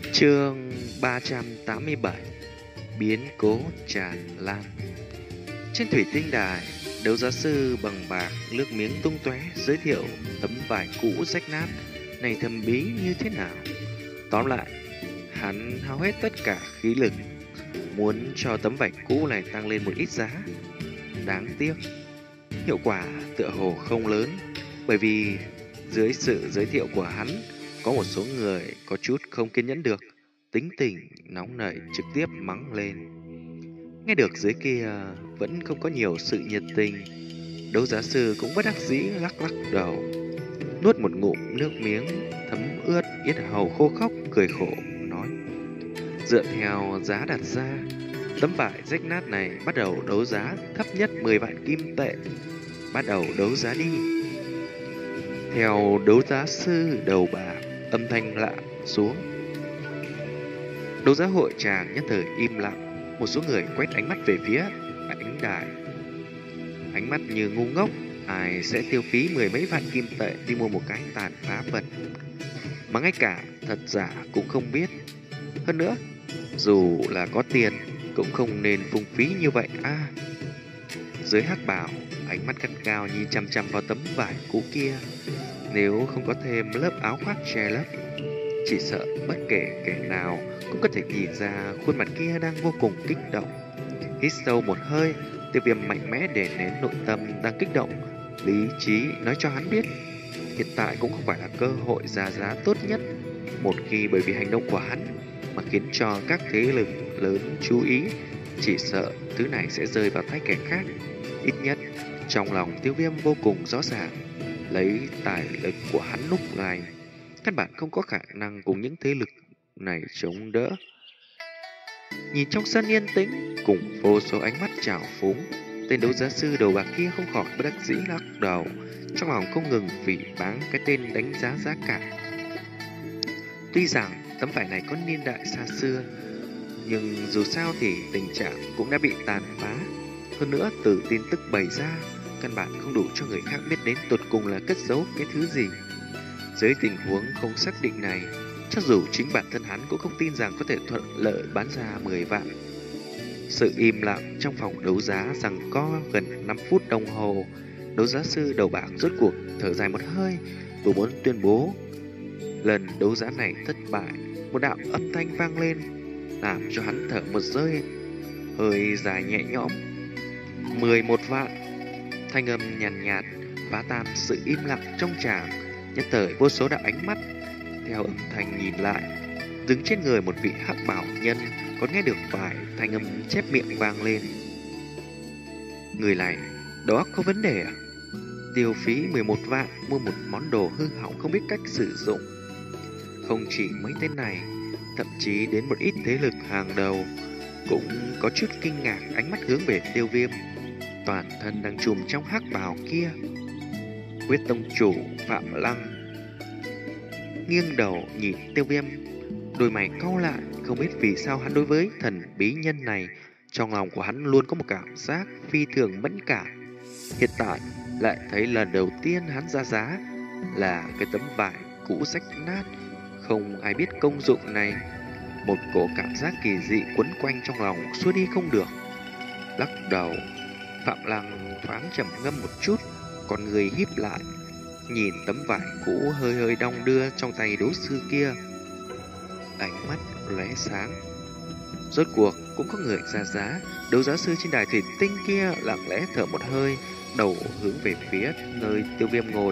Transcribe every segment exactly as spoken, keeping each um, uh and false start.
Chương ba trăm tám mươi bảy. Biến cố tràn lan. Trên thủy tinh đài, đấu giá sư bằng bạc nước miếng tung tóe giới thiệu tấm vải cũ rách nát này thâm bí như thế nào. Tóm lại, hắn hao hết tất cả khí lực muốn cho tấm vải cũ này tăng lên một ít giá. Đáng tiếc, hiệu quả tựa hồ không lớn, bởi vì dưới sự giới thiệu của hắn, có một số người có chút không kiên nhẫn được, tính tình nóng nảy trực tiếp mắng lên. Nghe được dưới kia vẫn không có nhiều sự nhiệt tình, đấu giá sư cũng bất đắc dĩ lắc lắc đầu, nuốt một ngụm nước miếng thấm ướt yết hầu khô khốc, cười khổ nói: dựa theo giá đặt ra, tấm vải rách nát này bắt đầu đấu giá thấp nhất mười vạn kim tệ. Bắt đầu đấu giá đi. Theo đấu giá sư đầu bạc âm thanh lạ xuống, đấu giá hội tràng nhất thời im lặng. Một số người quét ánh mắt về phía ánh đài, ánh mắt như ngu ngốc. Ai sẽ tiêu phí mười mấy vạn kim tệ đi mua một cái tàn phá vật mà ngay cả thật giả cũng không biết? Hơn nữa, dù là có tiền cũng không nên phung phí như vậy a. À, dưới hắc bào, ánh mắt gắt gao nhìn chăm chăm vào tấm vải cũ kia. Nếu không có thêm lớp áo khoác che lấp, chỉ sợ bất kể kẻ nào cũng có thể nhìn ra khuôn mặt kia đang vô cùng kích động. Hít sâu một hơi, Tiêu Viêm mạnh mẽ để nén nội tâm đang kích động. Lý trí nói cho hắn biết, hiện tại cũng không phải là cơ hội ra giá tốt nhất. Một khi bởi vì hành động của hắn mà khiến cho các thế lực lớn chú ý, chỉ sợ thứ này sẽ rơi vào tay kẻ khác. Ít nhất trong lòng Tiêu Viêm vô cùng rõ ràng, lấy tài lực của hắn lúc này, căn bản không có khả năng cùng những thế lực này chống đỡ. Nhìn trong sân yên tĩnh cùng vô số ánh mắt trào phúng, tên đấu giá sư đầu bạc kia không khỏi bất đắc dĩ lắc đầu, trong lòng không ngừng phỉ báng cái tên đánh giá giá cả. Tuy rằng tấm vải này có niên đại xa xưa, nhưng dù sao thì tình trạng cũng đã bị tàn phá. Hơn nữa, từ tin tức bày ra, căn bản không đủ cho người khác biết đến tột cùng là cất giấu cái thứ gì. Dưới tình huống không xác định này, cho dù chính bản thân hắn cũng không tin rằng có thể thuận lợi bán ra mười vạn. Sự im lặng trong phòng đấu giá rằng có gần năm phút đồng hồ, đấu giá sư đầu bạc rốt cuộc thở dài một hơi, vừa muốn tuyên bố lần đấu giá này thất bại. Một đạo âm thanh vang lên, làm cho hắn thở một hơi hơi dài nhẹ nhõm. Mười một vạn. Thanh âm nhàn nhạt, nhạt phá tan sự im lặng trong tràng. Nhất thời vô số đạo ánh mắt theo âm thanh nhìn lại, đứng trên người một vị hắc bảo nhân còn nghe được vài thanh âm chép miệng vang lên. Người này đó có vấn đề à? Tiêu phí mười một vạn mua một món đồ hư hỏng không biết cách sử dụng. Không chỉ mấy tên này, thậm chí đến một ít thế lực hàng đầu cũng có chút kinh ngạc, ánh mắt hướng về Tiêu Viêm. Toàn thân đang trùm trong hắc bào kia, Huyết tông chủ Phạm Lăng nghiêng đầu nhìn Tiêu Viêm, đôi mày cau lại, không biết vì sao hắn đối với thần bí nhân này, trong lòng của hắn luôn có một cảm giác phi thường mẫn cảm. Hiện tại lại thấy lần đầu tiên hắn ra giá là cái tấm vải cũ rách nát, không ai biết công dụng này. Một cổ cảm giác kỳ dị quấn quanh trong lòng, xua đi không được. Lắc đầu, Phạm Lăng thoáng trầm ngâm một chút, con người híp lại, nhìn tấm vải cũ hơi hơi đong đưa trong tay đấu sư kia, ánh mắt lóe sáng. Rốt cuộc cũng có người ra giá. Đấu giá sư trên đài thủy tinh kia lặng lẽ thở một hơi, đầu hướng về phía nơi Tiêu Viêm ngồi.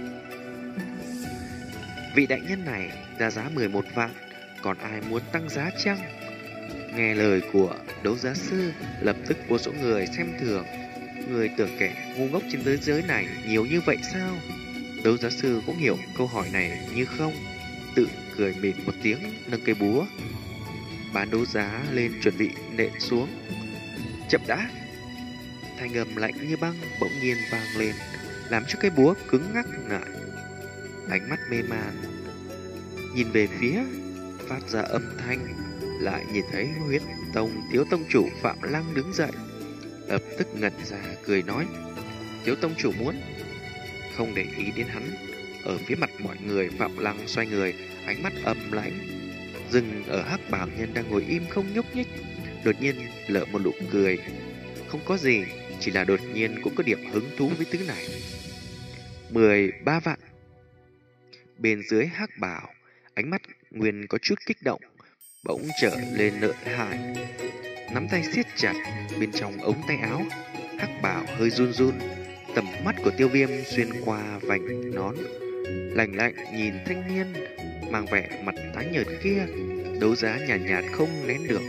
Vị đại nhân này ra giá mười một vạn, còn ai muốn tăng giá chăng? Nghe lời của đấu giá sư, lập tức vô số người xem thường. Người tưởng kẻ ngu ngốc trên thế giới này nhiều như vậy sao? Đấu giá sư cũng hiểu câu hỏi này như không, tự cười mỉm một tiếng, nâng cây búa bán đấu giá lên chuẩn bị nện xuống. Chậm đã! Thanh âm lạnh như băng bỗng nhiên vang lên, làm cho cây búa cứng ngắc lại. Ánh mắt mê man nhìn về phía phát ra âm thanh, lại nhìn thấy Huyết tông thiếu tông chủ Phạm Lăng đứng dậy, lập tức ngẩn ra cười nói: thiếu tông chủ muốn. Không để ý đến hắn, ở phía mặt mọi người, Phạm Lăng xoay người, ánh mắt âm lãnh. Dừng ở hắc bào nhân đang ngồi im không nhúc nhích, đột nhiên lỡ một nụ cười. Không có gì, chỉ là đột nhiên cũng có điểm hứng thú với thứ này. Mười ba vạn. Bên dưới hắc bào, ánh mắt Nguyên có chút kích động, bỗng trở lên lợi hại. Nắm tay siết chặt bên trong ống tay áo, hắc bào hơi run run. Tầm mắt của Tiêu Viêm xuyên qua vành nón, lạnh lạnh nhìn thanh niên mang vẻ mặt tái nhợt kia, đấu giá nhàn nhạt, nhạt không nén được.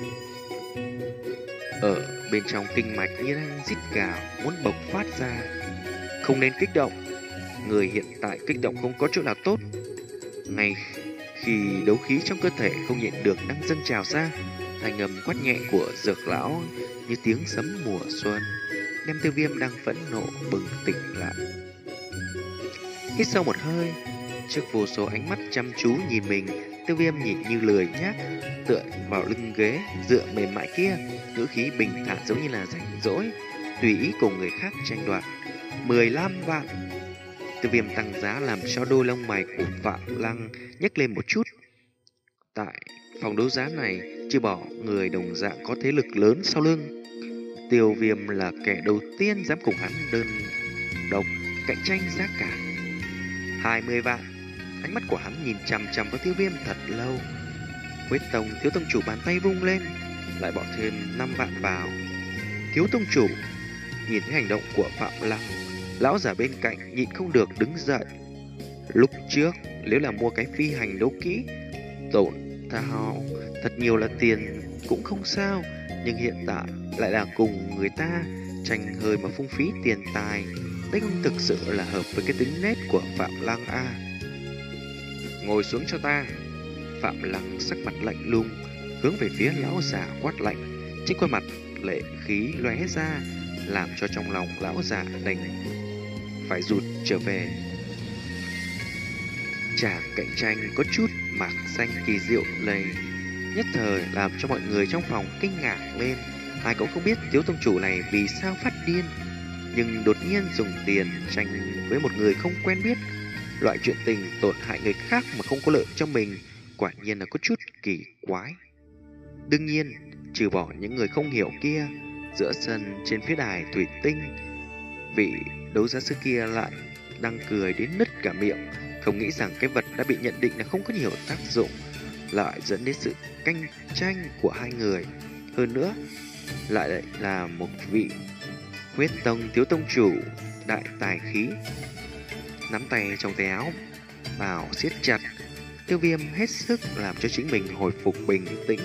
Ở bên trong kinh mạch như đang rít gào muốn bộc phát ra. Không nên kích động, người hiện tại kích động không có chỗ nào tốt. Ngay khi đấu khí trong cơ thể không nhịn được đang dâng trào ra, thanh âm quát nhẹ của Dược lão như tiếng sấm mùa xuân, đem Tiêu Viêm đang phẫn nộ bừng tỉnh lại. Hít sâu một hơi, trước vô số ánh mắt chăm chú nhìn mình, Tiêu Viêm nhìn như lười nhác tựa vào lưng ghế dựa mềm mại kia, ngữ khí bình thản giống như là rảnh rỗi, tùy ý cùng người khác tranh đoạt. Mười lăm vạn. Tiêu Viêm tăng giá làm cho đôi lông mày của Phạm Lăng nhếch lên một chút. Tại phòng đấu giá này, trừ bỏ người đồng dạng có thế lực lớn sau lưng, Tiêu Viêm là kẻ đầu tiên dám cùng hắn đơn độc cạnh tranh giá cả. Hai mươi vạn. Ánh mắt của hắn nhìn chằm chằm vào Tiêu Viêm thật lâu. Quyết Tông thiếu tông chủ bàn tay vung lên, lại bỏ thêm năm vạn vào. Thiếu tông chủ nhìn thấy hành động của Phạm Lăng, lão giả bên cạnh nhịn không được đứng dậy. Lúc trước nếu là mua cái phi hành đấu kỹ, tổn thao thật nhiều là tiền cũng không sao, nhưng hiện tại lại là cùng người ta tranh hơi mà phung phí tiền tài. Đây không thực sự là hợp với cái tính nết của Phạm Lăng a. À. Ngồi xuống cho ta. Phạm Lăng sắc mặt lạnh lùng, hướng về phía lão già quát lạnh. Trên khuôn mặt lệ khí lóe ra, làm cho trong lòng lão già đành phải rụt trở về. Chàng cạnh tranh có chút mạc xanh kỳ diệu này, nhất thời làm cho mọi người trong phòng kinh ngạc lên. Ai cũng không biết thiếu tông chủ này vì sao phát điên, nhưng đột nhiên dùng tiền tranh với một người không quen biết. Loại chuyện tình tổn hại người khác mà không có lợi cho mình, quả nhiên là có chút kỳ quái. Đương nhiên, trừ bỏ những người không hiểu kia, giữa sân trên phía đài thủy tinh, vị đấu giá sư kia lại đang cười đến nứt cả miệng, không nghĩ rằng cái vật đã bị nhận định là không có nhiều tác dụng lại dẫn đến sự cạnh tranh của hai người. Hơn nữa, lại là một vị Huyết Tông thiếu tông chủ đại tài khí. Nắm tay trong tay áo bào siết chặt, Tiêu Viêm hết sức làm cho chính mình hồi phục bình tĩnh.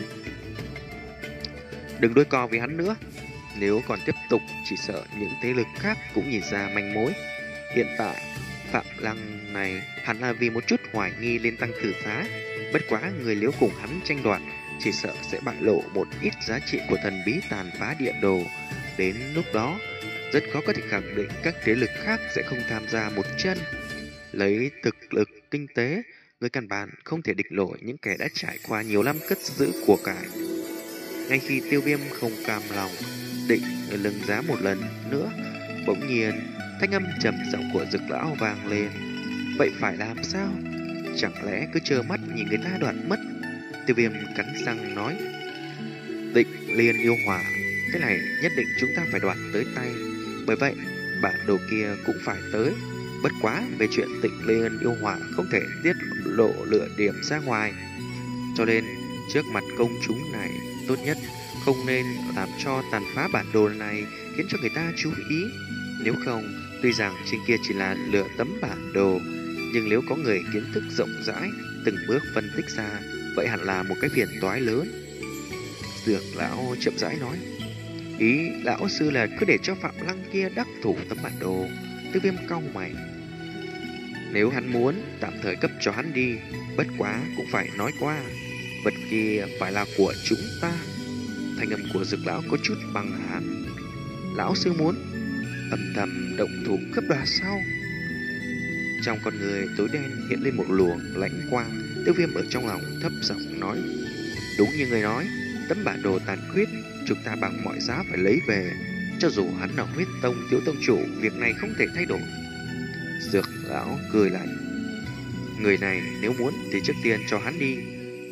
Đừng đôi co với hắn nữa, nếu còn tiếp tục chỉ sợ những thế lực khác cũng nhìn ra manh mối. Hiện tại Phạm Lăng này hẳn là vì một chút hoài nghi lên tăng tử giá. Bất quá người nếu cùng hắn tranh đoạt, chỉ sợ sẽ bại lộ một ít giá trị của thần bí tàn phá địa đồ. Đến lúc đó, rất khó có thể khẳng định các thế lực khác sẽ không tham gia một chân. Lấy thực lực kinh tế, người căn bản không thể địch nổi những kẻ đã trải qua nhiều năm cất giữ của cải. Ngay khi Tiêu Viêm không cam lòng, định lưng giá một lần nữa, bỗng nhiên thanh âm trầm giọng của Dực lão vang lên. Vậy phải làm sao? Chẳng lẽ cứ trơ mắt nhìn người ta đoạt mất? Tiêu Viêm cắn răng nói. Tịnh Liên yêu hỏa, cái này nhất định chúng ta phải đoạt tới tay. Bởi vậy bản đồ kia cũng phải tới. Bất quá về chuyện Tịnh Liên yêu hỏa không thể tiết lộ lựa điểm ra ngoài, cho nên trước mặt công chúng này tốt nhất không nên làm cho tàn phá bản đồ này khiến cho người ta chú ý. Nếu không, tuy rằng trên kia chỉ là lựa tấm bản đồ, nhưng nếu có người kiến thức rộng rãi từng bước phân tích ra, vậy hẳn là một cái phiền toái lớn. Dược lão chậm rãi nói. Ý lão sư là cứ để cho Phạm Lăng kia đắc thủ tấm bản đồ. Tiêu Viêm cau mày. Nếu hắn muốn tạm thời cấp cho hắn đi, bất quá cũng phải nói qua, vật kia phải là của chúng ta. Thanh âm của Dược lão có chút băng hàn. Lão sư muốn âm thầm động thủ cướp đoạt sao? Trong con người tối đen hiện lên một luồng lãnh quang. Tiêu Viêm ở trong lòng thấp giọng nói. Đúng như người nói, tấm bản đồ tàn khuyết chúng ta bằng mọi giá phải lấy về. Cho dù hắn là Huyết Tông thiếu tông chủ, việc này không thể thay đổi. Dược lão cười lạnh. Người này nếu muốn thì trước tiên cho hắn đi.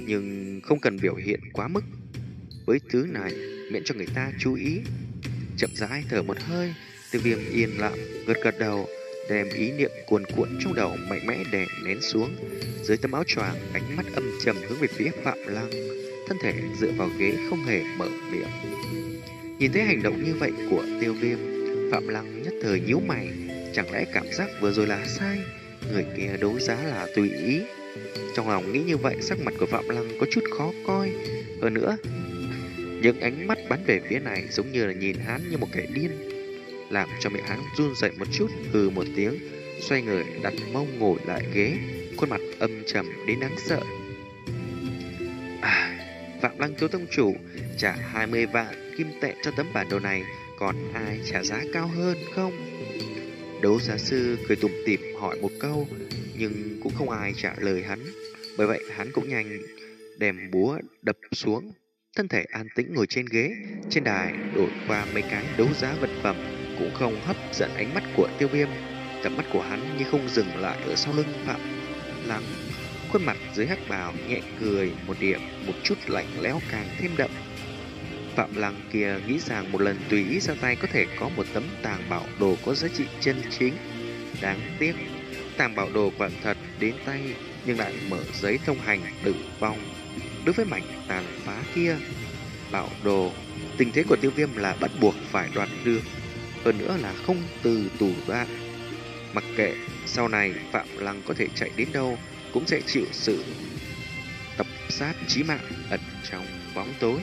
nhưng không cần biểu hiện quá mức với thứ này, miễn cho người ta chú ý. Chậm rãi thở một hơi, Tiêu Viêm yên lặng gật gật đầu, đem ý niệm cuồn cuộn trong đầu mạnh mẽ đè nén xuống. Dưới tấm áo choàng, ánh mắt âm trầm hướng về phía Phạm Lăng, thân thể dựa vào ghế không hề mở miệng. Nhìn thấy hành động như vậy của Tiêu Viêm, Phạm Lăng nhất thời nhíu mày, chẳng lẽ cảm giác vừa rồi là sai, người kia đấu giá là tùy ý. Trong lòng nghĩ như vậy, sắc mặt của Phạm Lăng có chút khó coi. Hơn nữa, những ánh mắt bắn về phía này giống như là nhìn hắn như một kẻ điên, làm cho miệng hắn run rẩy một chút, hừ một tiếng, xoay người đặt mông ngồi lại ghế, khuôn mặt âm trầm đến đáng sợ. À, Phạm Lăng thiếu tông chủ trả hai mươi vạn kim tệ cho tấm bản đồ này, còn ai trả giá cao hơn không? Đấu giá sư cười tủm tỉm hỏi một câu, nhưng cũng không ai trả lời hắn. Bởi vậy hắn cũng nhanh đem búa đập xuống, thân thể an tĩnh ngồi trên ghế. Trên đài đổi qua mấy cái đấu giá vật phẩm cũng không hấp dẫn ánh mắt của Tiêu Viêm. Tầm mắt của hắn như không dừng lại ở sau lưng Phạm Lăng. Khuôn mặt dưới hắc bào nhẹ cười một điểm, một chút lạnh lẽo càng thêm đậm. Phạm Lăng kia nghĩ rằng một lần tùy ý ra tay có thể có một tấm tàng bảo đồ có giá trị chân chính. Đáng tiếc, tàng bảo đồ quả thật đến tay nhưng lại mở giấy thông hành tử vong. Đối với mảnh tàn phá kia, bảo đồ, tình thế của Tiêu Viêm là bắt buộc phải đoạt được, hơn nữa là không từ tù đoạn. Mặc kệ sau này Phạm Lăng có thể chạy đến đâu, cũng sẽ chịu sự tập sát chí mạng ẩn trong bóng tối.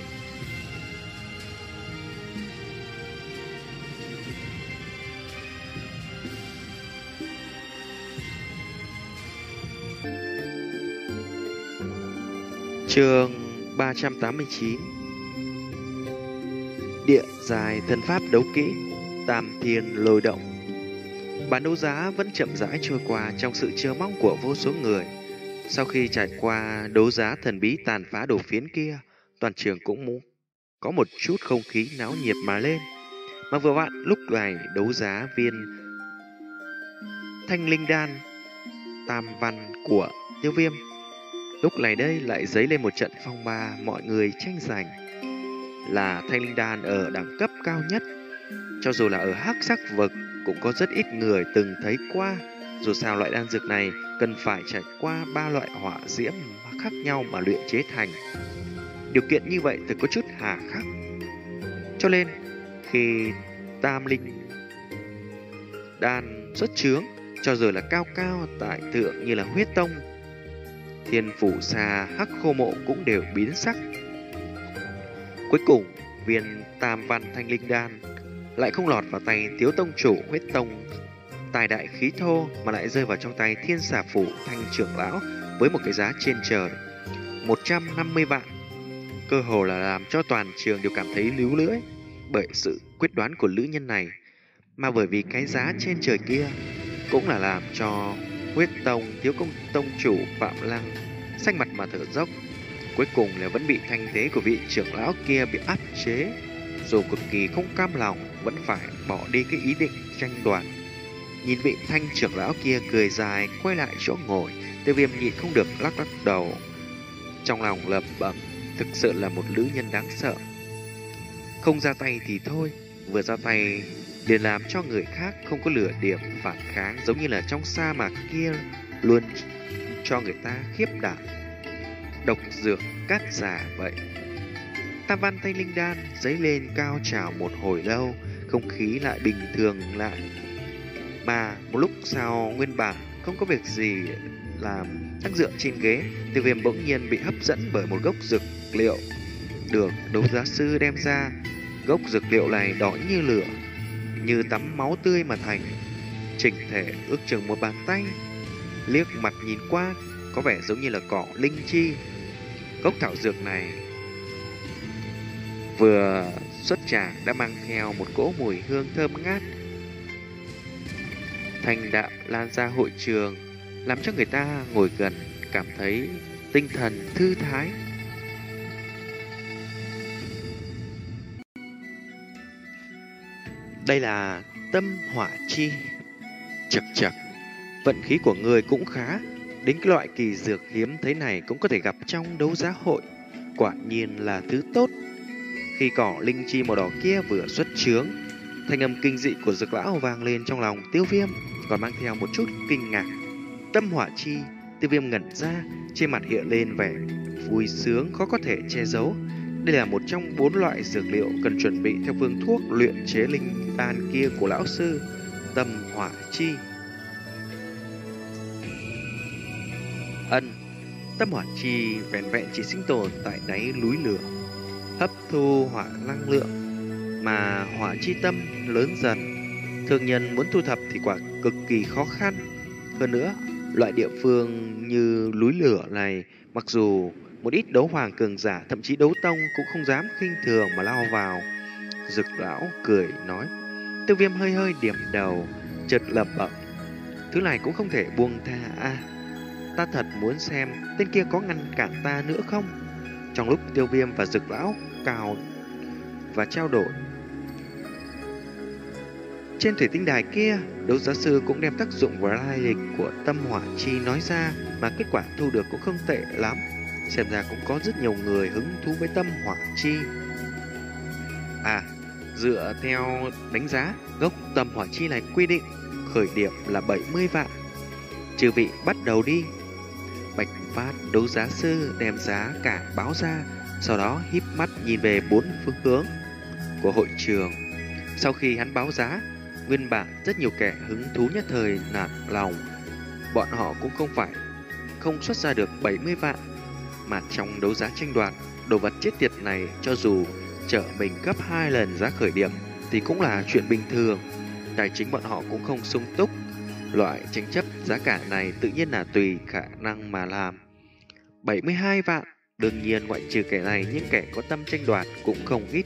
Chương ba trăm tám mươi chín. Địa dài thần pháp đấu kỹ, Tam Thiên Lôi Động. Bán đấu giá vẫn chậm rãi trôi qua trong sự chờ mong của vô số người. Sau khi trải qua đấu giá thần bí tàn phá đồ phiến kia, toàn trường cũng muốn có một chút không khí náo nhiệt mà lên. Mà vừa vặn lúc này đấu giá viên Thanh Linh Đan Tam Văn của Tiêu Viêm, lúc này đây lại dấy lên một trận phong ba, mọi người tranh giành. Là Thanh Linh Đan ở đẳng cấp cao nhất, cho dù là ở hắc sắc vực cũng có rất ít người từng thấy qua. Dù sao loại đan dược này cần phải trải qua ba loại hỏa diễm khác nhau mà luyện chế thành. Điều kiện như vậy thì có chút hà khắc. Cho nên khi Tam Linh Đan xuất chướng, cho dù là cao cao tại thượng như là Huyết Tông, Thiên Phủ Xà, Hắc Khô Mộ cũng đều biến sắc. Cuối cùng, viên Tam Văn Thanh Linh Đan lại không lọt vào tay thiếu tông chủ Huyết Tông tài đại khí thô, mà lại rơi vào trong tay Thiên Xà Phủ Thanh trưởng lão với một cái giá trên trời một trăm năm mươi vạn. Cơ hồ là làm cho toàn trường đều cảm thấy líu lưỡi bởi sự quyết đoán của nữ nhân này, mà bởi vì cái giá trên trời kia cũng là làm cho Huyết Tông thiếu công tông chủ Phạm Lăng xanh mặt mà thở dốc. Cuối cùng là vẫn bị thanh thế của vị trưởng lão kia bị áp chế. Dù cực kỳ không cam lòng, vẫn phải bỏ đi cái ý định tranh đoạt. Nhìn vị thanh trưởng lão kia cười dài quay lại chỗ ngồi, Tiêu Viêm nhịn không được lắc lắc đầu, trong lòng lẩm bẩm, thực sự là một nữ nhân đáng sợ. Không ra tay thì thôi, vừa ra tay liền làm cho người khác không có lửa điểm phản kháng, giống như là trong sa mạc kia luôn cho người ta khiếp đảm. Độc dược cát giả vậy. Tam Văn Thanh Linh Đan dấy lên cao trào một hồi lâu, không khí lại bình thường lại. Mà một lúc sau, nguyên bản không có việc gì làm đang dựa trên ghế, Tiêu Viêm bỗng nhiên bị hấp dẫn bởi một gốc dược liệu được đấu giá sư đem ra. Gốc dược liệu này đỏ như lửa, như tắm máu tươi mà thành, chỉnh thể ước chừng một bàn tay. Liếc mặt nhìn qua, có vẻ giống như là cỏ linh chi. Gốc thảo dược này vừa xuất tràng đã mang theo một cỗ mùi hương thơm ngát, thanh đạm lan ra hội trường, làm cho người ta ngồi gần cảm thấy tinh thần thư thái. Đây là tâm hỏa chi. Chậc chậc, vận khí của người cũng khá. Đến cái loại kỳ dược hiếm thế này cũng có thể gặp trong đấu giá hội, quả nhiên là thứ tốt. Khi cỏ linh chi màu đỏ kia vừa xuất chướng, thanh âm kinh dị của Dược lão vang lên trong lòng Tiêu Viêm, còn mang theo một chút kinh ngạc. Tâm hỏa chi, Tiêu Viêm ngẩn ra, trên mặt hiện lên vẻ vui sướng khó có thể che giấu. Đây là một trong bốn loại dược liệu cần chuẩn bị theo phương thuốc luyện chế linh đan kia của lão sư. Tâm hỏa chi. Ân, tâm hỏa chi vẹn vẹn chỉ sinh tồn tại đáy núi lửa, hấp thu hỏa năng lượng, mà hỏa chi tâm lớn dần, thường nhân muốn thu thập thì quả cực kỳ khó khăn. Hơn nữa, loại địa phương như núi lửa này, mặc dù một ít đấu hoàng cường giả, thậm chí đấu tông cũng không dám khinh thường mà lao vào. Dực lão cười nói. Tiêu Viêm hơi hơi điểm đầu, chợt lẩm bẩm, thứ này cũng không thể buông tha a. Ta thật muốn xem tên kia có ngăn cản ta nữa không. Trong lúc Tiêu Viêm và Dực lão cào và trao đổi, trên thủy tinh đài kia, đấu giá sư cũng đem tác dụng và lai lịch của tâm hỏa chi nói ra, mà kết quả thu được cũng không tệ lắm. Xem ra cũng có rất nhiều người hứng thú với tâm hỏa chi. À, dựa theo đánh giá, gốc tâm hỏa chi này quy định khởi điểm là bảy mươi vạn. Chư vị bắt đầu đi. Bạch Phát đấu giá sư đem giá cả báo ra, sau đó híp mắt nhìn về bốn phương hướng của hội trường. Sau khi hắn báo giá, nguyên bản rất nhiều kẻ hứng thú nhất thời nản lòng. Bọn họ cũng không phải không xuất ra được bảy mươi vạn, mà trong đấu giá tranh đoạt, đồ vật chết tiệt này cho dù trở mình gấp hai lần giá khởi điểm thì cũng là chuyện bình thường. Tài chính bọn họ cũng không sung túc. Loại tranh chấp giá cả này tự nhiên là tùy khả năng mà làm. bảy mươi hai vạn, đương nhiên ngoại trừ kẻ này, những kẻ có tâm tranh đoạt cũng không ít.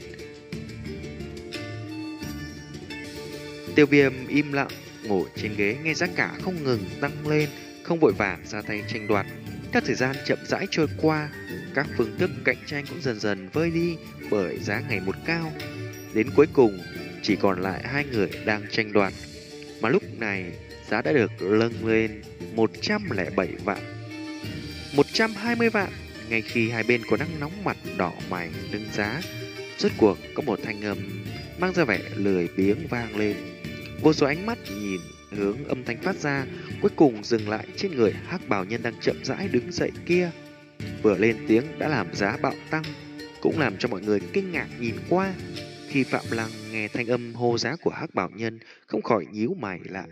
Tiêu Viêm im lặng ngồi trên ghế, nghe giá cả không ngừng tăng lên, không vội vàng ra tay tranh đoạt. Các thời gian chậm rãi trôi qua, các phương thức cạnh tranh cũng dần dần vơi đi bởi giá ngày một cao. Đến cuối cùng chỉ còn lại hai người đang tranh đoạt, mà lúc này giá đã được nâng lên một trăm lẻ bảy vạn, một trăm hai mươi vạn. Ngay khi hai bên còn đang nóng mặt đỏ mày nâng giá, rốt cuộc có một thanh âm mang ra vẻ lười biếng vang lên. Vô số ánh mắt nhìn hướng âm thanh phát ra, cuối cùng dừng lại trên người hắc bào nhân đang chậm rãi đứng dậy kia. Vừa lên tiếng đã làm giá bạo tăng, cũng làm cho mọi người kinh ngạc nhìn qua. Khi Phạm Lăng nghe thanh âm hô giá của hắc bào nhân, không khỏi nhíu mày lại.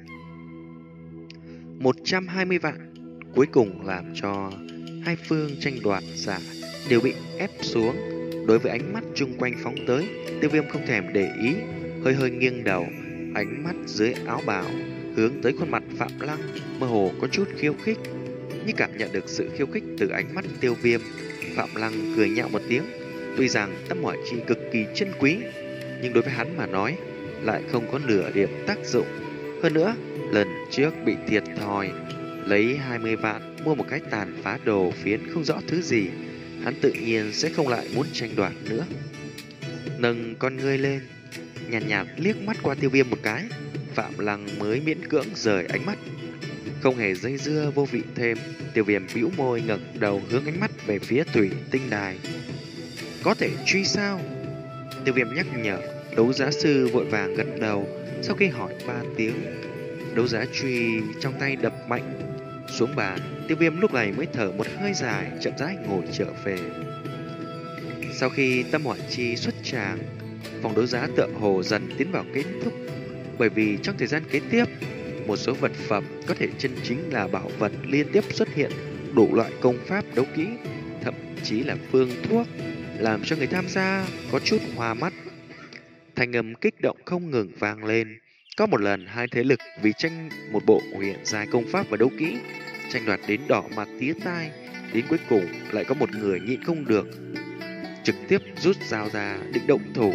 một trăm hai mươi vạn, cuối cùng làm cho hai phương tranh đoạt giả đều bị ép xuống. Đối với ánh mắt chung quanh phóng tới, Tiêu Viêm không thèm để ý, hơi hơi nghiêng đầu, ánh mắt dưới áo bào hướng tới khuôn mặt Phạm Lăng, mơ hồ có chút khiêu khích. Như cảm nhận được sự khiêu khích từ ánh mắt Tiêu Viêm, Phạm Lăng cười nhạo một tiếng. Tuy rằng tâm hỏa chi cực kỳ chân quý, nhưng đối với hắn mà nói lại không có nửa điểm tác dụng. Hơn nữa, lần trước bị thiệt thòi, lấy hai mươi vạn mua một cái tàn phá đồ phiến không rõ thứ gì, hắn tự nhiên sẽ không lại muốn tranh đoạt nữa. Nâng con ngươi lên, nhàn nhạt, nhạt liếc mắt qua Tiêu Viêm một cái, Phạm Lăng mới miễn cưỡng rời ánh mắt. Không hề dây dưa vô vị thêm, Tiêu Viêm bĩu môi ngẩng đầu hướng ánh mắt về phía thủy tinh đài. Có thể truy sao? Tiêu Viêm nhắc nhở. Đấu giá sư vội vàng gật đầu. Sau khi hỏi ba tiếng, đấu giá truy trong tay đập mạnh xuống bàn. Tiêu Viêm lúc này mới thở một hơi dài, chậm rãi ngồi trở về. Sau khi tâm hỏa chi xuất tràng, phòng đấu giá tựa hồ dần tiến vào kết thúc. Bởi vì trong thời gian kế tiếp, một số vật phẩm có thể chân chính là bảo vật liên tiếp xuất hiện, đủ loại công pháp đấu kỹ, thậm chí là phương thuốc, làm cho người tham gia có chút hoa mắt. Thanh âm kích động không ngừng vang lên. Có một lần hai thế lực vì tranh một bộ huyền giai công pháp và đấu kỹ, tranh đoạt đến đỏ mặt tía tai. Đến cuối cùng lại có một người nhịn không được, trực tiếp rút dao ra định động thủ.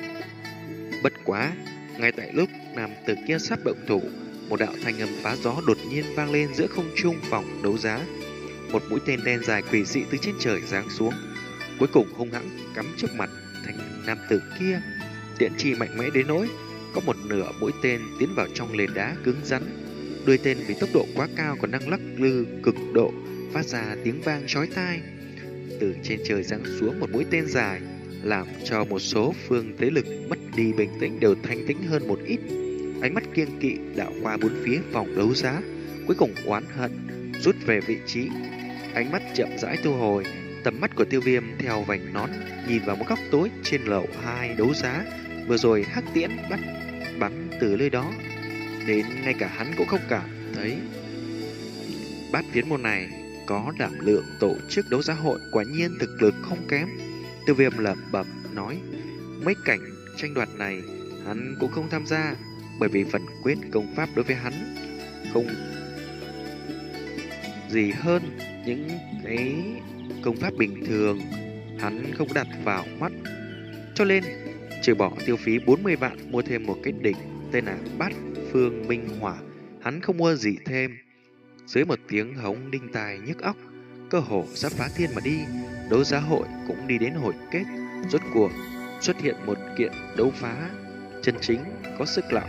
Bất quá, ngay tại lúc nam tử kia sắp động thủ, một đạo thanh âm phá gió đột nhiên vang lên giữa không trung phòng đấu giá. Một mũi tên đen dài quỷ dị từ trên trời giáng xuống, cuối cùng hung hãng cắm trước mặt thanh nam tử kia. Tiễn chi mạnh mẽ đến nỗi có một nửa mũi tên tiến vào trong nền đá cứng rắn. Đuôi tên vì tốc độ quá cao còn đang lắc lư cực độ, phát ra tiếng vang chói tai. Từ trên trời giáng xuống một mũi tên dài, làm cho một số phương thế lực mất đi bình tĩnh đều thanh tĩnh hơn một ít. Ánh mắt kiêng kỵ đảo qua bốn phía phòng đấu giá, cuối cùng oán hận rút về vị trí. Ánh mắt chậm rãi thu hồi, tầm mắt của Tiêu Viêm theo vành nón nhìn vào một góc tối trên lầu hai đấu giá. Vừa rồi hắc tiễn bắt bắn từ nơi đó đến ngay cả hắn cũng không cảm thấy. Bát Viễn môn này có đảm lượng tổ chức đấu giá hội, quả nhiên thực lực không kém. Tiêu Viêm lẩm bẩm nói, mấy cảnh tranh đoạt này hắn cũng không tham gia, bởi vì phần quyết công pháp đối với hắn không gì hơn những cái công pháp bình thường, hắn không đặt vào mắt. Cho nên trừ bỏ tiêu phí bốn mươi vạn mua thêm một cái đỉnh tên là Bát Phương Minh Hỏa, hắn không mua gì thêm. Dưới một tiếng hống đinh tai nhức óc, cơ hồ sắp phá thiên mà đi, đấu giá hội cũng đi đến hồi kết. Rốt cuộc xuất hiện một kiện đấu phá chân chính có sức lặng.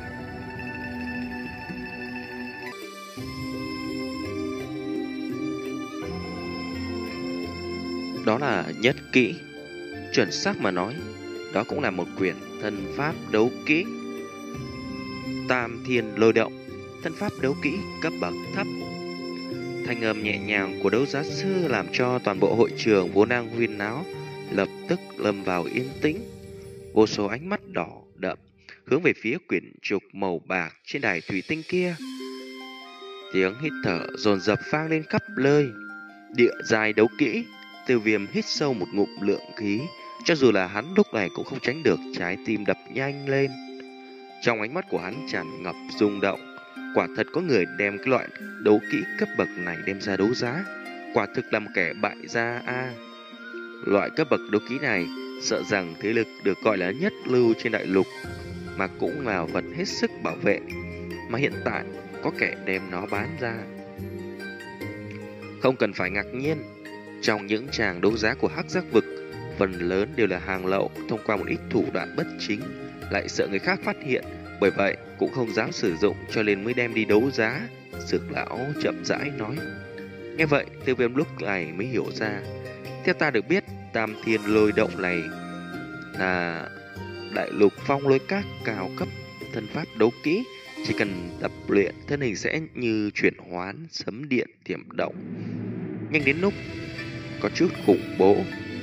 Đó là nhất kỹ. Chuẩn xác mà nói, đó cũng là một quyển thân pháp đấu kỹ. Tam Thiên Lôi Động, thân pháp đấu kỹ cấp bậc thấp. Thanh âm nhẹ nhàng của đấu giá sư làm cho toàn bộ hội trường vốn đang huyên náo lập tức lâm vào yên tĩnh. Vô số ánh mắt đỏ đậm hướng về phía quyển trục màu bạc trên đài thủy tinh kia. Tiếng hít thở dồn dập vang lên khắp nơi. Địa giai đấu kỹ. Tiêu Viêm hít sâu một ngụm lượng khí, cho dù là hắn lúc này cũng không tránh được trái tim đập nhanh lên. Trong ánh mắt của hắn tràn ngập rung động. Quả thật có người đem cái loại đấu kỹ cấp bậc này đem ra đấu giá, quả thực là một kẻ bại gia a. À, loại cấp bậc đấu kỹ này sợ rằng thế lực được gọi là nhất lưu trên đại lục, mà cũng là vật hết sức bảo vệ, mà hiện tại có kẻ đem nó bán ra. Không cần phải ngạc nhiên, trong những tràng đấu giá của Hắc Giác Vực, phần lớn đều là hàng lậu thông qua một ít thủ đoạn bất chính, lại sợ người khác phát hiện, bởi vậy cũng không dám sử dụng, cho nên mới đem đi đấu giá. Dược lão chậm rãi nói. Nghe vậy, Tiêu Viêm lúc này mới hiểu ra. Theo ta được biết, Tam Thiên Lôi Động này là đại lục phong lôi các cao cấp thân pháp đấu kỹ, chỉ cần tập luyện thân hình sẽ như chuyển hoán, sấm điện, thiểm động, nhanh đến lúc có chút khủng bố.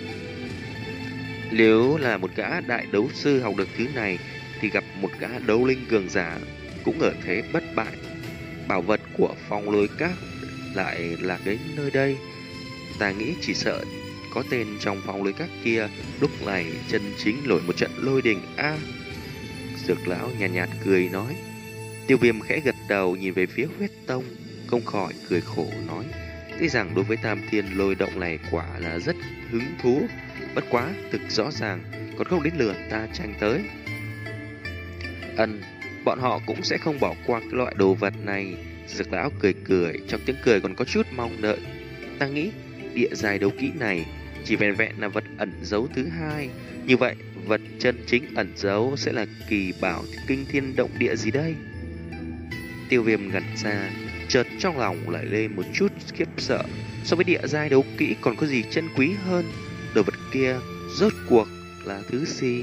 Nếu là một gã đại đấu sư học được thứ này thì gặp một gã đấu linh cường giả cũng ở thế bất bại. Bảo vật của phong lôi các lại lạc đến nơi đây, ta nghĩ chỉ sợ có tên trong phong lôi các kia lúc này chân chính nổi một trận lôi đình a. À, Dược lão nhàn nhạt, nhạt cười nói. Tiêu Viêm khẽ gật đầu nhìn về phía Huyết Tông, không khỏi cười khổ nói, tuy rằng đối với Tam Thiên Lôi Động này quả là rất hứng thú, bất quá thực rõ ràng còn không đến lượt ta tranh tới. Ân, bọn họ cũng sẽ không bỏ qua cái loại đồ vật này. Dược lão cười cười, trong tiếng cười còn có chút mong đợi. Ta nghĩ địa giai đấu kỹ này chỉ vẹn vẹn là vật ẩn giấu thứ hai. Như vậy, vật chân chính ẩn giấu sẽ là kỳ bảo kinh thiên động địa gì đây? Tiêu Viêm gật ra, chợt trong lòng lại lên một chút khiếp sợ. So với địa giai đấu kỹ còn có gì chân quý hơn? Đồ vật kia rốt cuộc là thứ gì?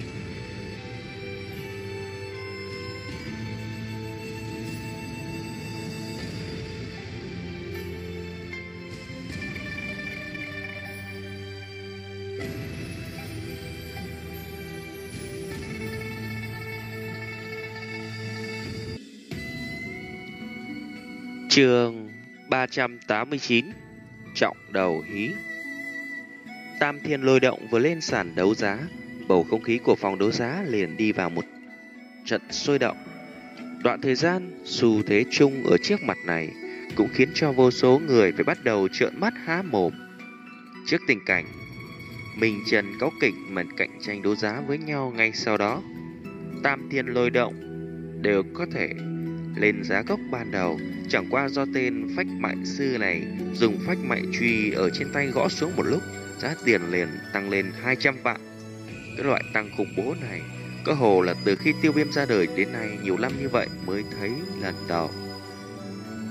Chương ba trăm tám mươi chín. Trọng đầu hí. Tam Thiên Lôi Động vừa lên sàn đấu giá, bầu không khí của phòng đấu giá liền đi vào một trận sôi động. Đoạn thời gian xu thế chung ở trước mặt này cũng khiến cho vô số người phải bắt đầu trợn mắt há mồm. Trước tình cảnh Minh Trần Cáo Kịch mà cạnh tranh đấu giá với nhau ngay sau đó, Tam Thiên Lôi Động đều có thể lên giá gốc ban đầu, chẳng qua do tên phách mại sư này dùng phách mại truy ở trên tay gõ xuống một lúc, giá tiền liền tăng lên hai trăm vạn. Cái loại tăng khủng bố này cơ hồ là từ khi Tiêu Viêm ra đời đến nay nhiều năm như vậy mới thấy lần đầu.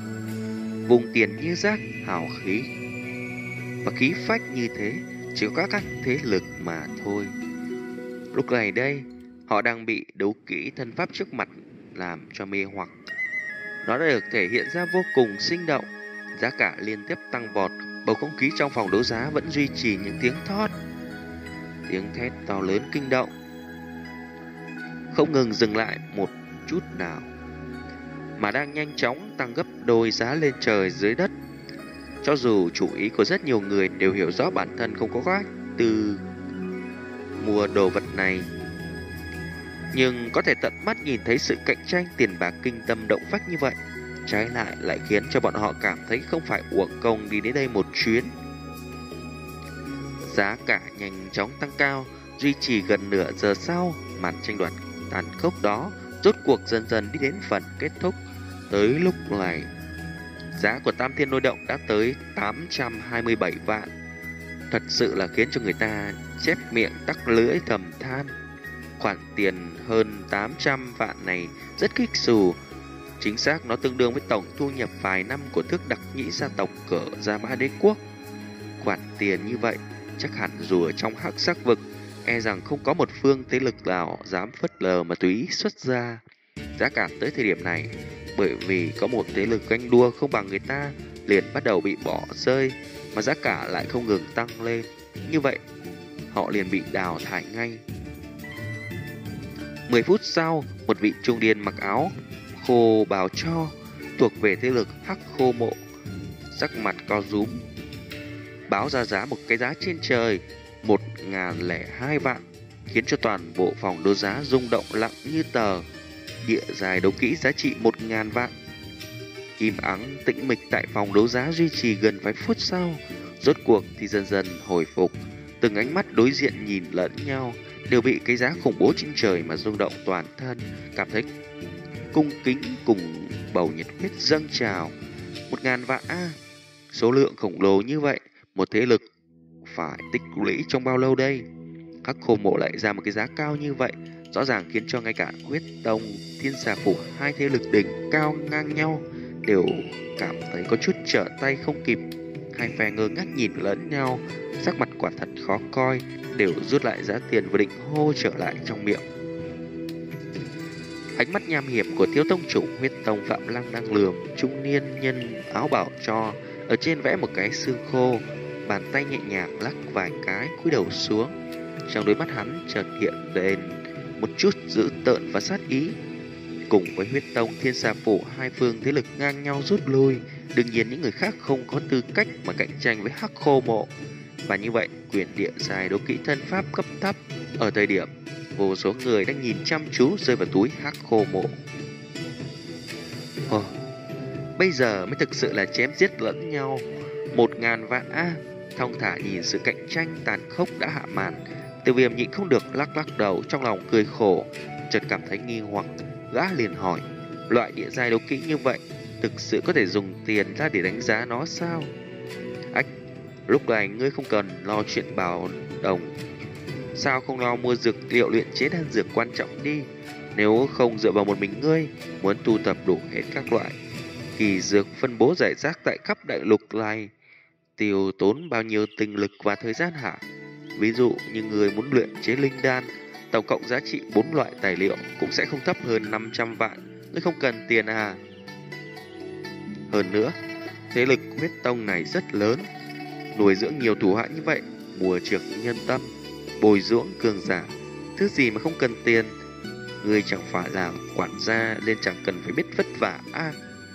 vùng tiền như rác, hào khí và khí phách như thế chỉ có các các thế lực mà thôi. Lúc này đây, họ đang bị đấu kỹ thân pháp trước mặt làm cho mê hoặc. Nó đã được thể hiện ra vô cùng sinh động, giá cả liên tiếp tăng vọt, bầu không khí trong phòng đấu giá vẫn duy trì những tiếng thót, tiếng thét to lớn kinh động, không ngừng dừng lại một chút nào, mà đang nhanh chóng tăng gấp đôi giá lên trời dưới đất. Cho dù chủ ý của rất nhiều người đều hiểu rõ bản thân không có cách từ mua đồ vật này, nhưng có thể tận mắt nhìn thấy sự cạnh tranh tiền bạc kinh tâm động phách như vậy, trái lại lại khiến cho bọn họ cảm thấy không phải uổng công đi đến đây một chuyến. Giá cả nhanh chóng tăng cao, duy trì gần nửa giờ sau, màn tranh đoạt tàn khốc đó rốt cuộc dần dần đi đến phần kết thúc. Tới lúc này, giá của Tam Thiên Lôi Động đã tới tám trăm hai mươi bảy vạn. Thật sự là khiến cho người ta chép miệng tắc lưỡi thầm than. Khoản tiền hơn tám trăm vạn này rất kích xù. Chính xác nó tương đương với tổng thu nhập vài năm của Thước Đặc Nhĩ gia tộc cỡ Gia Mã Đế Quốc. Khoản tiền như vậy chắc hẳn dù ở trong hắc sắc vực, e rằng không có một phương thế lực nào dám phớt lờ mà tùy ý xuất ra. Giá cả tới thời điểm này, bởi vì có một thế lực ganh đua không bằng người ta, liền bắt đầu bị bỏ rơi, mà giá cả lại không ngừng tăng lên. Như vậy, họ liền bị đào thải ngay. Mười phút sau, một vị trung niên mặc áo khô bào cho, thuộc về thế lực Hắc Khô Mộ, sắc mặt co rúm, báo ra giá một cái giá trên trời, một ngàn lẻ hai vạn, khiến cho toàn bộ phòng đấu giá rung động lặng như tờ. Địa dài đấu kỹ giá trị một ngàn vạn. Im ắng tĩnh mịch tại phòng đấu giá duy trì gần vài phút sau, rốt cuộc thì dần dần hồi phục. Từng ánh mắt đối diện nhìn lẫn nhau, đều bị cái giá khủng bố trên trời mà rung động toàn thân, cảm thấy cung kính cùng bầu nhiệt huyết dâng trào. Một ngàn vạn a, số lượng khổng lồ như vậy, một thế lực phải tích lũy trong bao lâu đây? Hắc Khô Mộ lại ra một cái giá cao như vậy, rõ ràng khiến cho ngay cả Huyết Tông, Thiên Xà Phủ, hai thế lực đỉnh cao ngang nhau đều cảm thấy có chút trở tay không kịp. Hai phe ngơ ngác nhìn lẫn nhau, sắc mặt quả thật khó coi, đều rút lại giá tiền và định hô trở lại trong miệng. Ánh mắt nham hiểm của thiếu tông chủ Huyết Tông Phạm Lăng đang lườm trung niên nhân áo bảo cho, ở trên vẽ một cái xương khô, bàn tay nhẹ nhàng lắc vài cái, cúi đầu xuống. Trong đôi mắt hắn chợt hiện lên một chút dữ tợn và sát ý. Cùng với Huyết Tông, Thiên Xà Phủ, hai phương thế lực ngang nhau rút lui, đương nhiên những người khác không có tư cách mà cạnh tranh với Hắc Khô Mộ. Và như vậy, quyền địa dài đấu kỹ thân pháp cấp thấp ở thời điểm vô số người đang nhìn chăm chú rơi vào túi Hắc Khô Mộ. Ồ, bây giờ mới thực sự là chém giết lẫn nhau. Một ngàn vạn a. À, thong thả nhìn sự cạnh tranh tàn khốc đã hạ màn, Tiêu Viêm nhịn không được lắc lắc đầu, trong lòng cười khổ, chợt cảm thấy nghi hoặc, gã liền hỏi: loại địa giai đấu kỹ như vậy, thực sự có thể dùng tiền ra để đánh giá nó sao? Ách, lúc này ngươi không cần lo chuyện bảo đồng, sao không lo mua dược liệu luyện chế đan dược quan trọng đi? Nếu không dựa vào một mình ngươi, muốn tu tập đủ hết các loại kỳ dược phân bố rải rác tại khắp đại lục này, tiêu tốn bao nhiêu tinh lực và thời gian hả? Ví dụ như người muốn luyện chế linh đan, tổng cộng giá trị bốn loại tài liệu cũng sẽ không thấp hơn năm trăm vạn, ngươi không cần tiền à? Hơn nữa, thế lực Huyết Tông này rất lớn, nuôi dưỡng nhiều thủ hạ như vậy, mùa trực nhân tâm, bồi dưỡng cường giả, thứ gì mà không cần tiền? Ngươi chẳng phải là quản gia nên chẳng cần phải biết vất vả à?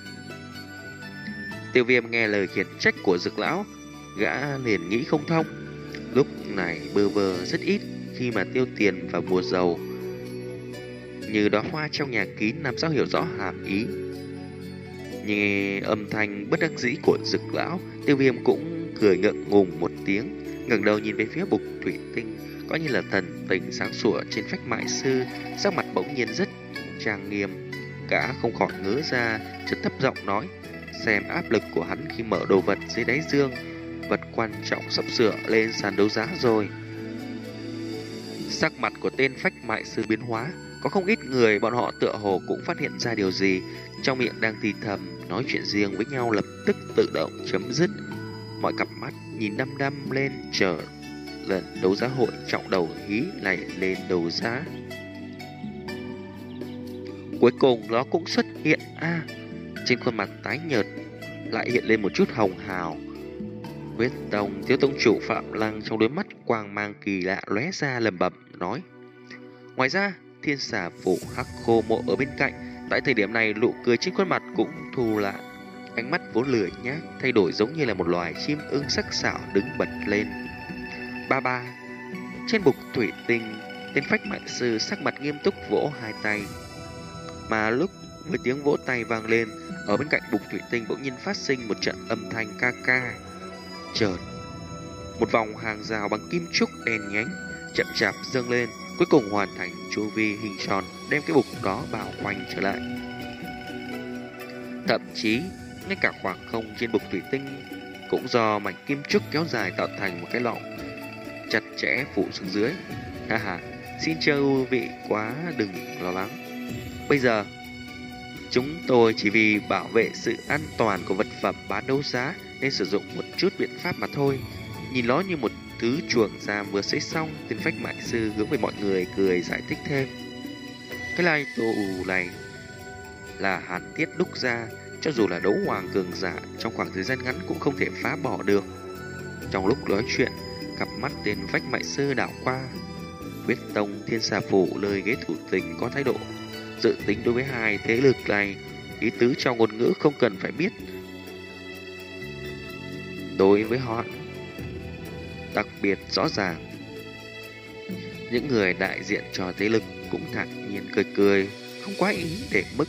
Tiêu Viêm nghe lời khiển trách của Dực lão, gã liền nghĩ không thông. Lúc này bơ vơ rất ít, khi mà tiêu tiền vào mùa giàu như đóa hoa trong nhà kín, làm sao hiểu rõ hàm ý. Nghe âm thanh bất đắc dĩ của Dực lão, Tiêu Viêm cũng cười ngượng ngùng một tiếng, ngẩng đầu nhìn về phía bục thủy tinh, có như là thần tình sáng sủa trên phách mại sư, sắc mặt bỗng nhiên rất trang nghiêm. Gã không khỏi ngớ ra, chợt thấp giọng nói, xem áp lực của hắn khi mở đồ vật dưới đáy dương, vật quan trọng sắp sửa lên sàn đấu giá rồi. Sắc mặt của tên phách mại sư biến hóa, có không ít người bọn họ tựa hồ cũng phát hiện ra điều gì, trong miệng đang thì thầm nói chuyện riêng với nhau lập tức tự động chấm dứt. Mọi cặp mắt nhìn đăm đăm lên chờ lần đấu giá hội trọng đầu hí này lên đấu giá. Cuối cùng nó cũng xuất hiện a à, trên khuôn mặt tái nhợt lại hiện lên một chút hồng hào. Quyết Tông thiếu tông chủ Phạm Lăng trong đôi mắt quang mang kỳ lạ lóe ra lẩm bẩm nói: ngoài ra, Thiên Xà Phủ Hắc Khô Mộ ở bên cạnh, tại thời điểm này nụ cười trên khuôn mặt cũng thu lại, ánh mắt vốn lười nhác thay đổi giống như là một loài chim ưng sắc sảo đứng bật lên. Ba ba, trên bục thủy tinh, tên Phách Mại Sư sắc mặt nghiêm túc vỗ hai tay. Mà lúc với tiếng vỗ tay vang lên, ở bên cạnh bục thủy tinh bỗng nhiên phát sinh một trận âm thanh ca ca. Chợt, một vòng hàng rào bằng kim trúc đen nhánh chậm chạp dâng lên, cuối cùng hoàn thành chu vi hình tròn đem cái bục đó bao quanh trở lại. Thậm chí, ngay cả khoảng không trên bục thủy tinh cũng do mảnh kim trúc kéo dài tạo thành một cái lọng chặt chẽ phủ xuống dưới. Ha ha, xin chư vị quá đừng lo lắng. Bây giờ, chúng tôi chỉ vì bảo vệ sự an toàn của vật phẩm bán đấu giá nên sử dụng một chút biện pháp mà thôi. Nhìn nó như một thứ chuồng giam vừa xây xong, tên Phách Mại Sư hướng về mọi người cười giải thích thêm. Cái lai tù này là hàn thiết đúc ra, cho dù là đấu hoàng cường giả trong khoảng thời gian ngắn cũng không thể phá bỏ được. Trong lúc nói chuyện, cặp mắt tên Phách Mại Sư đảo qua. Quyết Tông Thiên Xà Phủ lời ghế thủ tình có thái độ dự tính đối với hai thế lực này, ý tứ trong ngôn ngữ không cần phải biết. Đối với họ đặc biệt rõ ràng. Những người đại diện cho thế lực cũng thản nhiên cười cười, không quá ý để mức.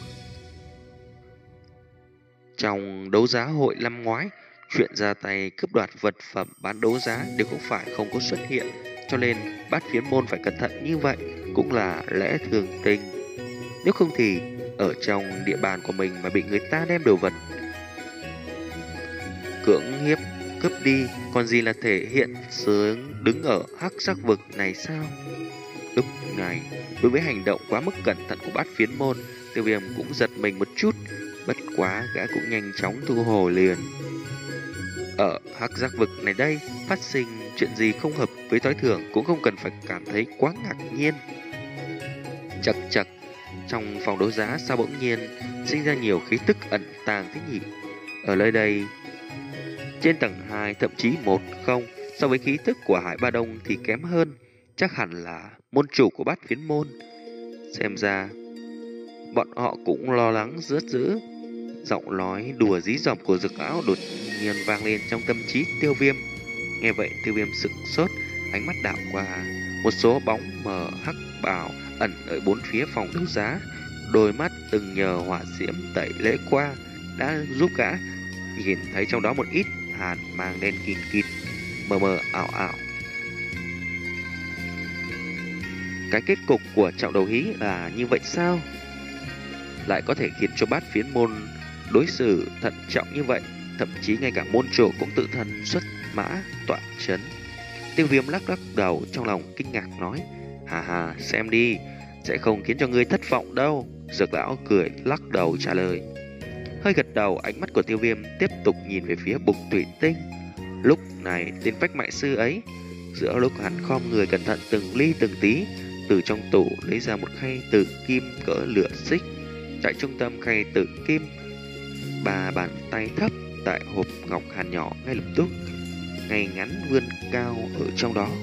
Trong đấu giá hội năm ngoái, chuyện ra tay cướp đoạt vật phẩm bán đấu giá đều không phải không có xuất hiện, cho nên Bát Phiến Môn phải cẩn thận như vậy cũng là lẽ thường tình. Nếu không thì ở trong địa bàn của mình mà bị người ta đem đồ vật cưỡng hiếp cướp đi, còn gì là thể hiện sướng đứng ở hắc sắc vực này sao? Lúc này, đối với hành động quá mức cẩn thận của Bát Phiến Môn, Tiêu Viêm cũng giật mình một chút, bất quá gã cũng nhanh chóng thu hồi liền. Ở hắc giác vực này đây, phát sinh chuyện gì không hợp với tối thường cũng không cần phải cảm thấy quá ngạc nhiên. Chật chật, trong phòng đấu giá sao bỗng nhiên sinh ra nhiều khí tức ẩn tàng thế nhỉ? Ở nơi đây, trên tầng hai thậm chí một không, so với khí tức của Hải Ba Đông thì kém hơn, chắc hẳn là môn chủ của Bát Phiến Môn. Xem ra, bọn họ cũng lo lắng rất dữ. Giọng nói đùa dí dỏm của Dực Lão đột nhiên vang lên trong tâm trí Tiêu Viêm. Nghe vậy Tiêu Viêm sững sốt, ánh mắt đảo qua một số bóng mờ hắc bào ẩn ở bốn phía phòng đấu giá. Đôi mắt từng nhờ hỏa diễm tẩy lễ qua đã giúp gã nhìn thấy trong đó một ít hàn mang đen kịt kịt, mờ mờ ảo ảo. Cái kết cục của trọng đầu hí là như vậy sao? Lại có thể khiến cho Bát Phiến Môn đối xử thận trọng như vậy, thậm chí ngay cả môn chủ cũng tự thân xuất mã tọa chấn. Tiêu Viêm lắc lắc đầu trong lòng kinh ngạc nói: hà hà, xem đi, sẽ không khiến cho ngươi thất vọng đâu. Dược Lão cười lắc đầu trả lời. Hơi gật đầu, ánh mắt của Tiêu Viêm tiếp tục nhìn về phía bục thủy tinh. Lúc này tên Phách Mại Sư ấy, giữa lúc hắn khom người cẩn thận từng ly từng tí, từ trong tủ lấy ra một khay tử kim cỡ lửa xích. Tại trung tâm khay tử kim, ba bàn tay thấp tại hộp ngọc hàn nhỏ ngay lập tức ngay ngắn vươn cao ở trong đó.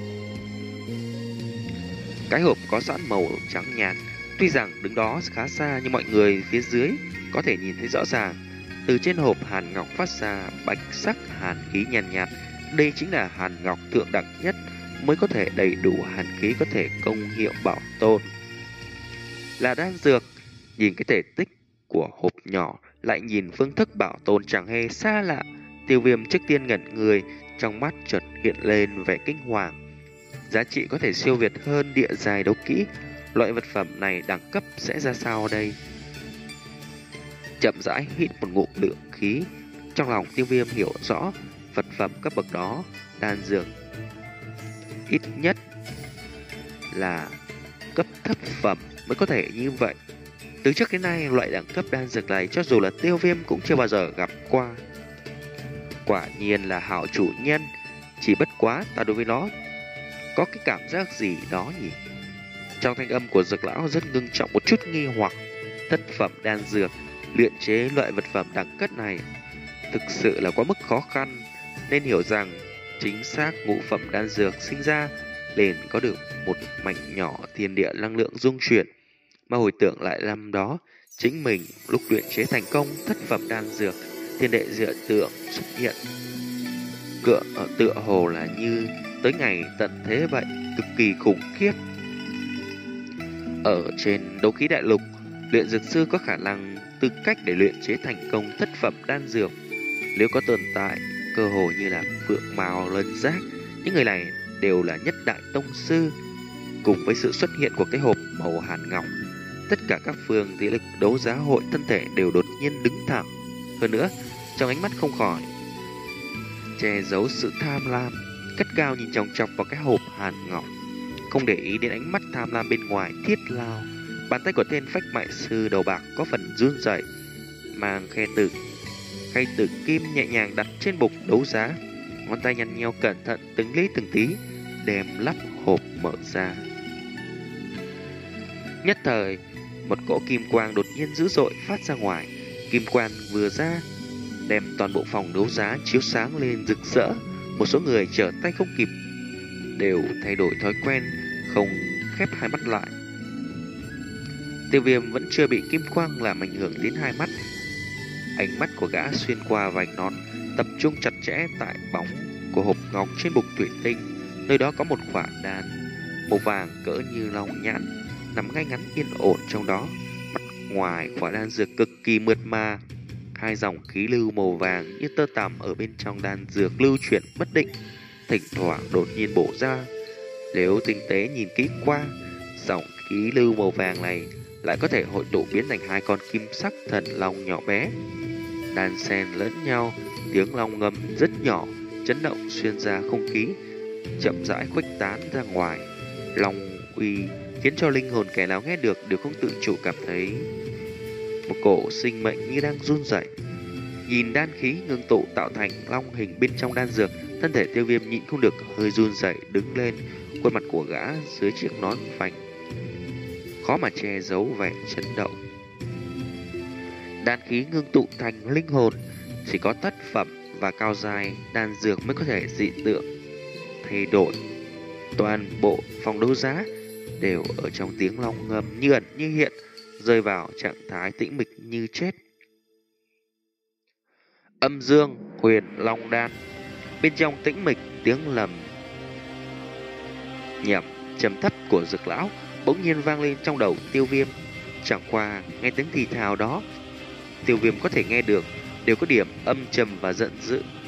Cái hộp có sẵn màu trắng nhạt, tuy rằng đứng đó khá xa nhưng mọi người phía dưới có thể nhìn thấy rõ ràng. Từ trên hộp hàn ngọc phát ra bạch sắc hàn khí nhàn nhạt, nhạt. Đây chính là hàn ngọc thượng đẳng nhất, mới có thể đầy đủ hàn khí có thể công hiệu bảo tồn. Là đan dược. Nhìn cái thể tích của hộp nhỏ, lại nhìn phương thức bảo tồn chẳng hề xa lạ. Tiêu Viêm trước tiên ngẩn người, trong mắt chợt hiện lên vẻ kinh hoàng. Giá trị có thể siêu việt hơn địa giai đấu kỹ. Loại vật phẩm này đẳng cấp sẽ ra sao đây? Chậm rãi hít một ngụm lượng khí, trong lòng Tiêu Viêm hiểu rõ vật phẩm cấp bậc đó, đan dược ít nhất là cấp thấp phẩm mới có thể như vậy. Từ trước đến nay, loại đẳng cấp đan dược này cho dù là Tiêu Viêm cũng chưa bao giờ gặp qua. Quả nhiên là hảo chủ nhân, chỉ bất quá ta đối với nó có cái cảm giác gì đó nhỉ? Trong thanh âm của Dược lão rất ngưng trọng một chút nghi hoặc. Thất phẩm đan dược, luyện chế loại vật phẩm đẳng cấp này thực sự là quá mức khó khăn, nên hiểu rằng chính xác ngũ phẩm đan dược sinh ra liền có được một mảnh nhỏ thiên địa năng lượng dung chuyển. Mà hồi tưởng lại năm đó, chính mình lúc luyện chế thành công thất phẩm đan dược, thiên đệ dựa tượng xuất hiện. Cựa ở tựa hồ là như tới ngày tận thế vậy, cực kỳ khủng khiếp. Ở trên đấu khí đại lục, luyện dược sư có khả năng tư cách để luyện chế thành công thất phẩm đan dược. Nếu có tồn tại, cơ hồ như là phượng mao lân giác, những người này đều là nhất đại tông sư. Cùng với sự xuất hiện của cái hộp màu hàn ngọc, tất cả các phương thế lực đấu giá hội thân thể đều đột nhiên đứng thẳng. Hơn nữa, trong ánh mắt không khỏi che giấu sự tham lam, cất cao nhìn chòng chọc vào cái hộp hàn ngọc, không để ý đến ánh mắt tham lam bên ngoài thiết lao. Bàn tay của tên phách mại sư đầu bạc có phần run rẩy, mang khe tử khay tử kim nhẹ nhàng đặt trên bục đấu giá, ngón tay nhăn nheo cẩn thận từng lý từng tí đem lắp hộp mở ra. Nhất thời, một cỗ kim quang đột nhiên dữ dội phát ra ngoài. Kim quang vừa ra, đem toàn bộ phòng đấu giá chiếu sáng lên rực rỡ. Một số người trở tay không kịp đều thay đổi thói quen, không khép hai mắt lại. Tiêu Viêm vẫn chưa bị kim quang làm ảnh hưởng đến hai mắt. Ánh mắt của gã xuyên qua vành nón, tập trung chặt chẽ tại bóng của hộp ngọc trên bục thủy tinh. Nơi đó có một quả đan màu vàng cỡ như long nhãn nằm ngay ngắn yên ổn trong đó. Mặt ngoài quả đan dược cực kỳ mượt mà, hai dòng khí lưu màu vàng như tơ tằm ở bên trong đan dược lưu chuyển bất định, thỉnh thoảng đột nhiên bổ ra. Nếu tinh tế nhìn kỹ qua, dòng khí lưu màu vàng này lại có thể hội tụ biến thành hai con kim sắc thần long nhỏ bé, đan xen lẫn nhau. Tiếng long ngâm rất nhỏ, chấn động xuyên ra không khí, chậm rãi khuếch tán ra ngoài. Long uy khiến cho linh hồn kẻ nào nghe được đều không tự chủ cảm thấy một cổ sinh mệnh như đang run rẩy. Nhìn đan khí ngưng tụ tạo thành long hình bên trong đan dược, thân thể Tiêu Viêm nhịn không được hơi run rẩy đứng lên. Khuôn mặt của gã dưới chiếc nón vành khó mà che giấu vẻ chấn động. Đan khí ngưng tụ thành linh hồn, chỉ có thất phẩm và cao dài đan dược mới có thể dị tượng thay đổi. Toàn bộ phòng đấu giá đều ở trong tiếng long ngâm như ẩn như hiện, rơi vào trạng thái tĩnh mịch như chết. Âm dương huyền long đan. Bên trong tĩnh mịch, tiếng lầm nhầm trầm thấp của Dược lão bỗng nhiên vang lên trong đầu Tiêu Viêm. Chẳng qua nghe tiếng thì thào đó, Tiêu Viêm có thể nghe được đều có điểm âm trầm và giận dữ.